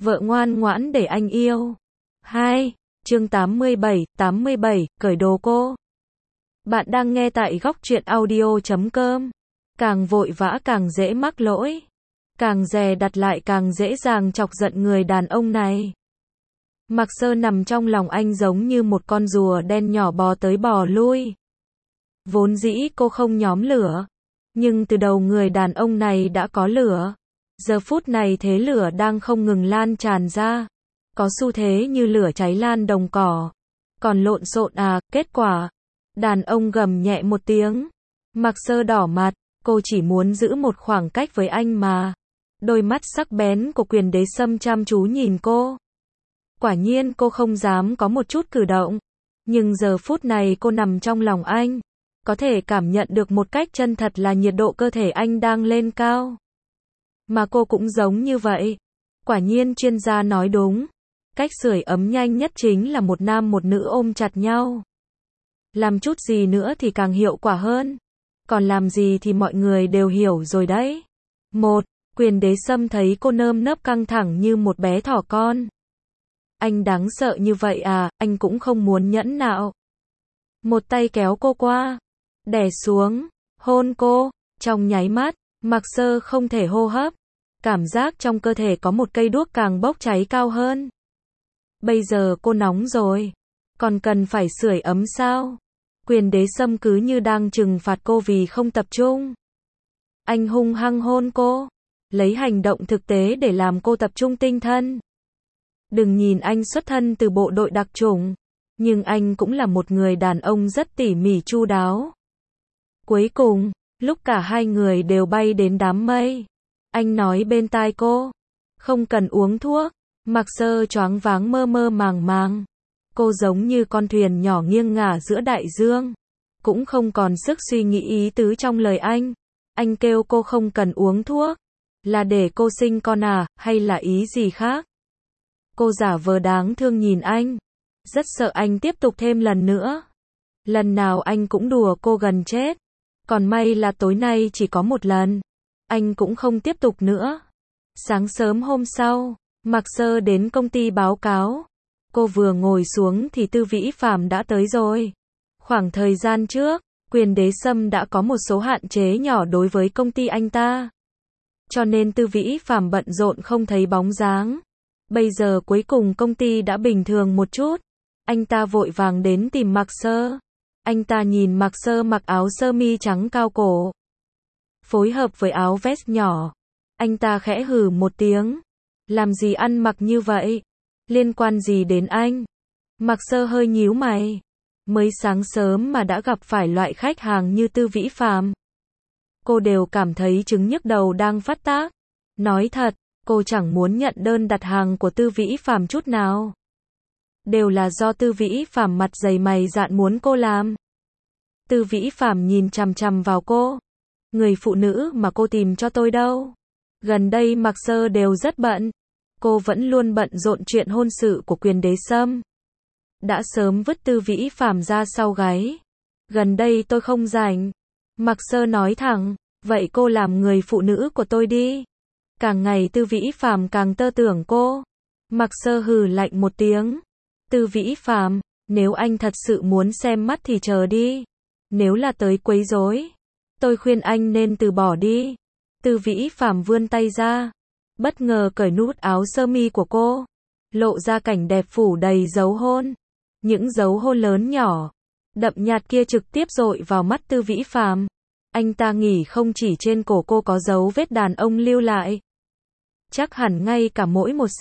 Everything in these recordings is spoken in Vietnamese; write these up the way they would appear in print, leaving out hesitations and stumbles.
Vợ ngoan ngoãn để anh yêu. 2. Chương 87, cởi đồ cô. Bạn đang nghe tại góc truyện audio.com. Càng vội vã càng dễ mắc lỗi. Càng dè đặt lại càng dễ dàng chọc giận người đàn ông này. Mạc Sơ nằm trong lòng anh giống như một con rùa đen nhỏ bò tới bò lui. Vốn dĩ cô không nhóm lửa. Nhưng từ đầu người đàn ông này đã có lửa. Giờ phút này thế lửa đang không ngừng lan tràn ra. Có xu thế như lửa cháy lan đồng cỏ. Còn lộn xộn à, kết quả. Đàn ông gầm nhẹ một tiếng. Mạc Sơ đỏ mặt, cô chỉ muốn giữ một khoảng cách với anh mà. Đôi mắt sắc bén của Quyền Đế Sâm chăm chú nhìn cô. Quả nhiên cô không dám có một chút cử động. Nhưng giờ phút này cô nằm trong lòng anh. Có thể cảm nhận được một cách chân thật là nhiệt độ cơ thể anh đang lên cao. Mà cô cũng giống như vậy. Quả nhiên chuyên gia nói đúng. Cách sưởi ấm nhanh nhất chính là một nam một nữ ôm chặt nhau. Làm chút gì nữa thì càng hiệu quả hơn. Còn làm gì thì mọi người đều hiểu rồi đấy. 1. Quyền Đế Sâm thấy cô nơm nớp căng thẳng như một bé thỏ con. Anh đáng sợ như vậy à, anh cũng không muốn nhẫn nạo. Một tay kéo cô qua, đè xuống, hôn cô, trong nháy mắt, Mạc Sơ không thể hô hấp. Cảm giác trong cơ thể có một cây đuốc càng bốc cháy cao hơn. Bây giờ cô nóng rồi, còn cần phải sưởi ấm sao? Quyền Đế Sâm cứ như đang trừng phạt cô vì không tập trung. Anh hung hăng hôn cô, lấy hành động thực tế để làm cô tập trung tinh thần. Đừng nhìn anh xuất thân từ bộ đội đặc chủng, nhưng anh cũng là một người đàn ông rất tỉ mỉ chu đáo. Cuối cùng, lúc cả hai người đều bay đến đám mây, anh nói bên tai cô, không cần uống thuốc. Mạc Sơ choáng váng mơ mơ màng màng. Cô giống như con thuyền nhỏ nghiêng ngả giữa đại dương. Cũng không còn sức suy nghĩ ý tứ trong lời anh. Anh kêu cô không cần uống thuốc. Là để cô sinh con à, hay là ý gì khác? Cô giả vờ đáng thương nhìn anh. Rất sợ anh tiếp tục thêm lần nữa. Lần nào anh cũng đùa cô gần chết. Còn may là tối nay chỉ có một lần. Anh cũng không tiếp tục nữa. Sáng sớm hôm sau, Mạc Sơ đến công ty báo cáo. Cô vừa ngồi xuống thì Tư Vĩ Phạm đã tới rồi. Khoảng thời gian trước, Quyền Đế Sâm đã có một số hạn chế nhỏ đối với công ty anh ta. Cho nên Tư Vĩ Phạm bận rộn không thấy bóng dáng. Bây giờ cuối cùng công ty đã bình thường một chút. Anh ta vội vàng đến tìm Mạc Sơ. Anh ta nhìn Mạc Sơ mặc áo sơ mi trắng cao cổ, phối hợp với áo vest nhỏ. Anh ta khẽ hừ một tiếng. Làm gì ăn mặc như vậy? Liên quan gì đến anh? Mạc Sơ hơi nhíu mày. Mới sáng sớm mà đã gặp phải loại khách hàng như Tư Vĩ Phạm. Cô đều cảm thấy chứng nhức đầu đang phát tác. Nói thật, cô chẳng muốn nhận đơn đặt hàng của Tư Vĩ Phạm chút nào. Đều là do Tư Vĩ Phạm mặt dày mày dạn muốn cô làm. Tư Vĩ Phạm nhìn chằm chằm vào cô. Người phụ nữ mà cô tìm cho tôi đâu? Gần đây Mạc Sơ đều rất bận. Cô vẫn luôn bận rộn chuyện hôn sự của Quyền Đế Sâm. Đã sớm vứt Tư Vĩ Phạm ra sau gáy. Gần đây tôi không rảnh. Mạc Sơ nói thẳng, vậy cô làm người phụ nữ của tôi đi. Càng ngày Tư Vĩ Phạm càng tơ tưởng cô. Mạc Sơ hừ lạnh một tiếng. Tư Vĩ Phạm, nếu anh thật sự muốn xem mắt thì chờ đi. Nếu là tới quấy rối, tôi khuyên anh nên từ bỏ đi. Tư Vĩ Phạm vươn tay ra, bất ngờ cởi nút áo sơ mi của cô, lộ ra cảnh đẹp phủ đầy dấu hôn. Những dấu hôn lớn nhỏ, đậm nhạt kia trực tiếp dội vào mắt Tư Vĩ Phạm. Anh ta nghĩ không chỉ trên cổ cô có dấu vết đàn ông lưu lại, chắc hẳn ngay cả mỗi một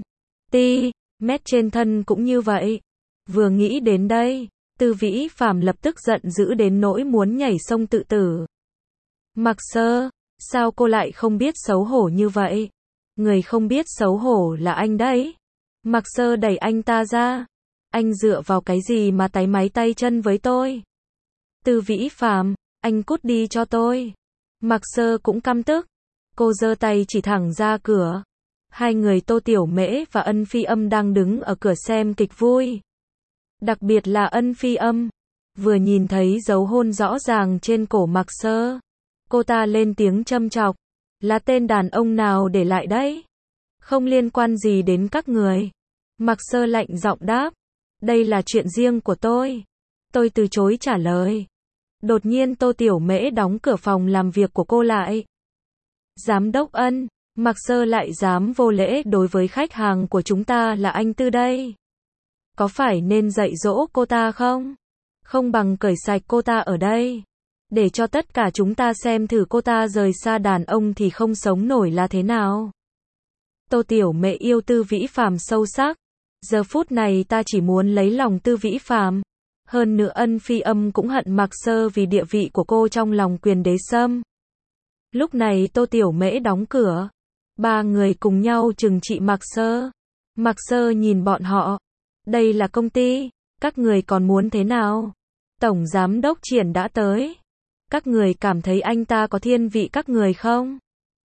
cm trên thân cũng như vậy. Vừa nghĩ đến đây, Tư Vĩ Phạm lập tức giận dữ đến nỗi muốn nhảy sông tự tử. Mạc Sơ, sao cô lại không biết xấu hổ như vậy? Người không biết xấu hổ là anh đấy. Mạc Sơ đẩy anh ta ra. Anh dựa vào cái gì mà táy máy tay chân với tôi? Tư Vĩ Phạm, anh cút đi cho tôi. Mạc Sơ cũng căm tức. Cô giơ tay chỉ thẳng ra cửa. Hai người Tô Tiểu Mễ và Ân Phi Âm đang đứng ở cửa xem kịch vui. Đặc biệt là Ân Phi Âm. Vừa nhìn thấy dấu hôn rõ ràng trên cổ Mạc Sơ, cô ta lên tiếng châm chọc. Là tên đàn ông nào để lại đấy? Không liên quan gì đến các người. Mạc Sơ lạnh giọng đáp. Đây là chuyện riêng của tôi. Tôi từ chối trả lời. Đột nhiên Tô Tiểu Mễ đóng cửa phòng làm việc của cô lại. Giám đốc Ân, Mạc Sơ lại dám vô lễ đối với khách hàng của chúng ta là anh Tư đây. Có phải nên dạy dỗ cô ta không? Không bằng cởi sạch cô ta ở đây. Để cho tất cả chúng ta xem thử cô ta rời xa đàn ông thì không sống nổi là thế nào. Tô Tiểu Mễ yêu Tư Vĩ Phàm sâu sắc. Giờ phút này ta chỉ muốn lấy lòng Tư Vĩ Phàm. Hơn nữa Ân Phi Âm cũng hận Mạc Sơ vì địa vị của cô trong lòng Quyền Đế Sâm. Lúc này Tô Tiểu Mễ đóng cửa. Ba người cùng nhau trừng trị Mạc Sơ. Mạc Sơ nhìn bọn họ. Đây là công ty, các người còn muốn thế nào? Tổng giám đốc Triển đã tới. Các người cảm thấy anh ta có thiên vị các người không?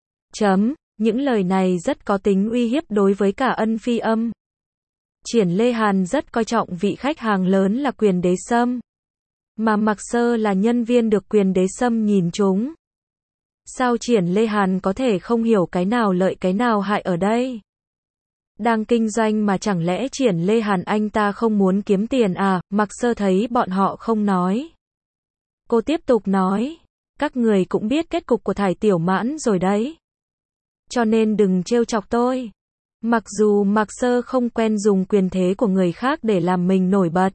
Những lời này rất có tính uy hiếp đối với cả Ân Phi Âm. Triển Lê Hàn rất coi trọng vị khách hàng lớn là Quyền Đế Sâm. Mà Mạc Sơ là nhân viên được Quyền Đế Sâm nhìn trúng. Sao Triển Lê Hàn có thể không hiểu cái nào lợi cái nào hại ở đây? Đang kinh doanh mà chẳng lẽ Triển Lê Hàn anh ta không muốn kiếm tiền à? Mạc Sơ thấy bọn họ không nói. Cô tiếp tục nói. Các người cũng biết kết cục của Thải Tiểu Mãn rồi đấy. Cho nên đừng trêu chọc tôi. Mặc dù Mạc Sơ không quen dùng quyền thế của người khác để làm mình nổi bật.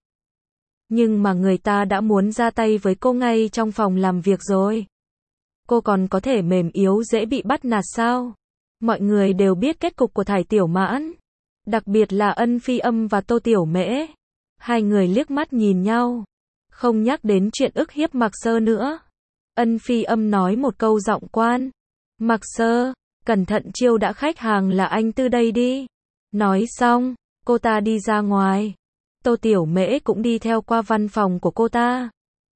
Nhưng mà người ta đã muốn ra tay với cô ngay trong phòng làm việc rồi. Cô còn có thể mềm yếu dễ bị bắt nạt sao? Mọi người đều biết kết cục của Thải Tiểu Mãn. Đặc biệt là Ân Phi Âm và Tô Tiểu Mễ. Hai người liếc mắt nhìn nhau. Không nhắc đến chuyện ức hiếp Mạc Sơ nữa. Ân Phi Âm nói một câu giọng quan. Mạc Sơ, cẩn thận chiêu đã khách hàng là anh Tư đây đi. Nói xong, cô ta đi ra ngoài. Tô Tiểu Mễ cũng đi theo qua văn phòng của cô ta.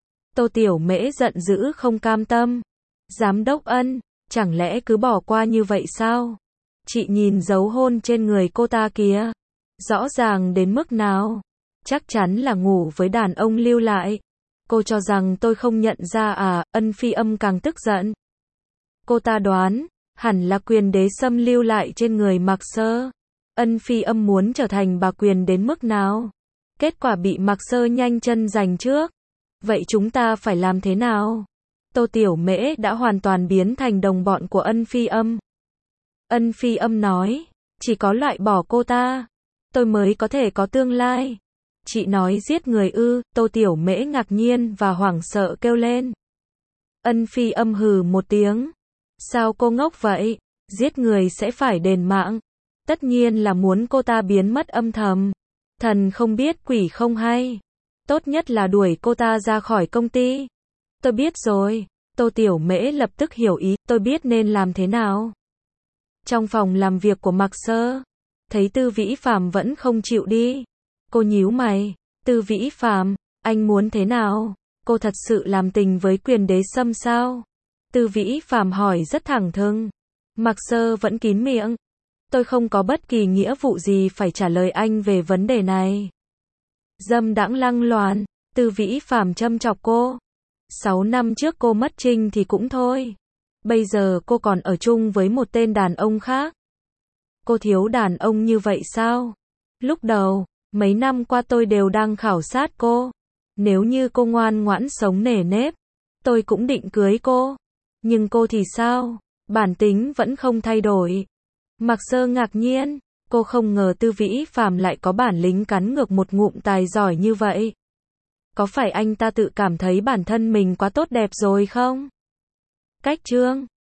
Tô Tiểu Mễ giận dữ không cam tâm. Giám đốc Ân, chẳng lẽ cứ bỏ qua như vậy sao? Chị nhìn dấu hôn trên người cô ta kìa. Rõ ràng đến mức nào? Chắc chắn là ngủ với đàn ông lưu lại. Cô cho rằng tôi không nhận ra à? Ân Phi Âm càng tức giận. Cô ta đoán, hẳn là Quyền Đế Sâm lưu lại trên người Mạc Sơ. Ân Phi Âm muốn trở thành bà Quyền đến mức nào? Kết quả bị Mạc Sơ nhanh chân giành trước. Vậy chúng ta phải làm thế nào? Tô Tiểu Mễ đã hoàn toàn biến thành đồng bọn của Ân Phi Âm. Ân Phi Âm nói, chỉ có loại bỏ cô ta, tôi mới có thể có tương lai. Chị nói giết người ư? Tô Tiểu Mễ ngạc nhiên và hoảng sợ kêu lên. Ân Phi Âm hừ một tiếng. Sao cô ngốc vậy? Giết người sẽ phải đền mạng. Tất nhiên là muốn cô ta biến mất âm thầm. Thần không biết quỷ không hay. Tốt nhất là đuổi cô ta ra khỏi công ty. Tôi biết rồi. Tô Tiểu Mễ lập tức hiểu ý. Tôi biết nên làm thế nào. Trong phòng làm việc của Mạc Sơ, thấy Tư Vĩ Phàm vẫn không chịu đi. Cô nhíu mày. Tư Vĩ Phàm, anh muốn thế nào? Cô thật sự làm tình với Quyền Đế Sâm sao? Tư Vĩ Phàm hỏi rất thẳng thừng. Mạc Sơ vẫn kín miệng. Tôi không có bất kỳ nghĩa vụ gì phải trả lời anh về vấn đề này. Dâm đãng lăng loàn. Tư Vĩ Phàm châm chọc cô. 6 năm trước cô mất trinh thì cũng thôi. Bây giờ cô còn ở chung với một tên đàn ông khác. Cô thiếu đàn ông như vậy sao? Lúc đầu, mấy năm qua tôi đều đang khảo sát cô. Nếu như cô ngoan ngoãn sống nề nếp, tôi cũng định cưới cô. Nhưng cô thì sao? Bản tính vẫn không thay đổi. Mạc Sơ ngạc nhiên, cô không ngờ Tư Vĩ Phàm lại có bản lĩnh cắn ngược một ngụm tài giỏi như vậy. Có phải anh ta tự cảm thấy bản thân mình quá tốt đẹp rồi không? Cách chương